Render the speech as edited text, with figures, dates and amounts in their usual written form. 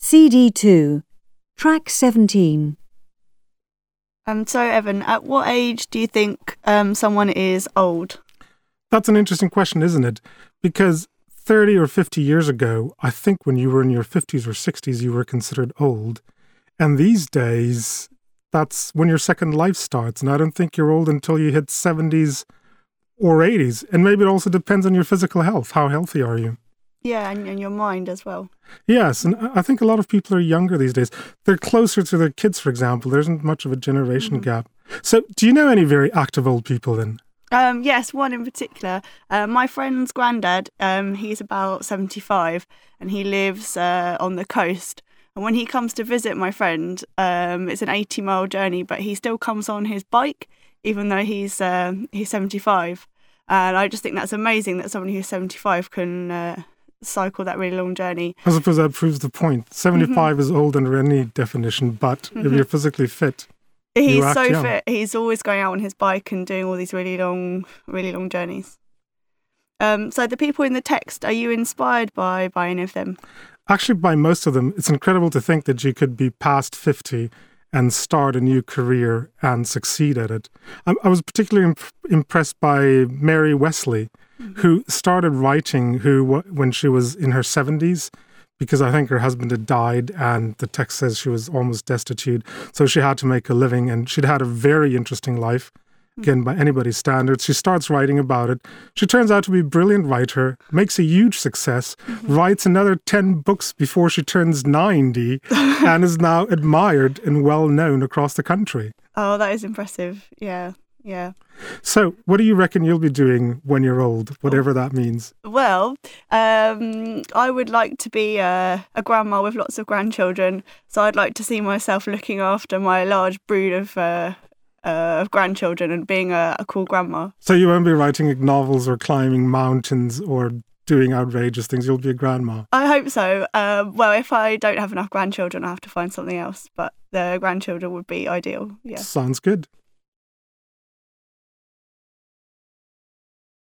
CD2, track 17. So, Evan, at what age do you think someone is old? That's an interesting question, isn't it? Because 30 or 50 years ago, I think when you were in your 50s or 60s, you were considered old. And these days, that's when your second life starts. And I don't think you're old until you hit 70s or 80s. And maybe it also depends on your physical health. How healthy are you? Yeah, and your mind as well. Yes, and I think a lot of people are younger these days. They're closer to their kids, for example. There isn't much of a generation gap. So do you know any very active old people then? Yes, one in particular. My friend's granddad, he's about 75 and he lives on the coast. And when he comes to visit my friend, it's an 80-mile journey, but he still comes on his bike, even though he's 75. And I just think that's amazing that someone who's 75 can cycle that really long journey. I suppose that proves the point. 75 is old under any definition, but if you're physically fit, he's you so act young. fit. He's always going out on his bike and doing all these really long journeys. So the people in the text, are you inspired by any of them? Actually, by most of them. It's incredible to think that you could be past 50 and start a new career and succeed at it. I was particularly impressed by Mary Wesley, who started writing when she was in her 70s, because I think her husband had died and the text says she was almost destitute. So she had to make a living and she'd had a very interesting life. Again, by anybody's standards. She starts writing about it. She turns out to be a brilliant writer, makes a huge success, writes another 10 books before she turns 90, and is now admired and well known across the country. Oh, that is impressive. Yeah. So, what do you reckon you'll be doing when you're old, whatever that means? Well, I would like to be a grandma with lots of grandchildren. So I'd like to see myself looking after my large brood of grandchildren and being a cool grandma. So you won't be writing novels or climbing mountains or doing outrageous things. You'll be a grandma. I hope so. Well, if I don't have enough grandchildren, I have to find something else. But the grandchildren would be ideal. Yeah. Sounds good.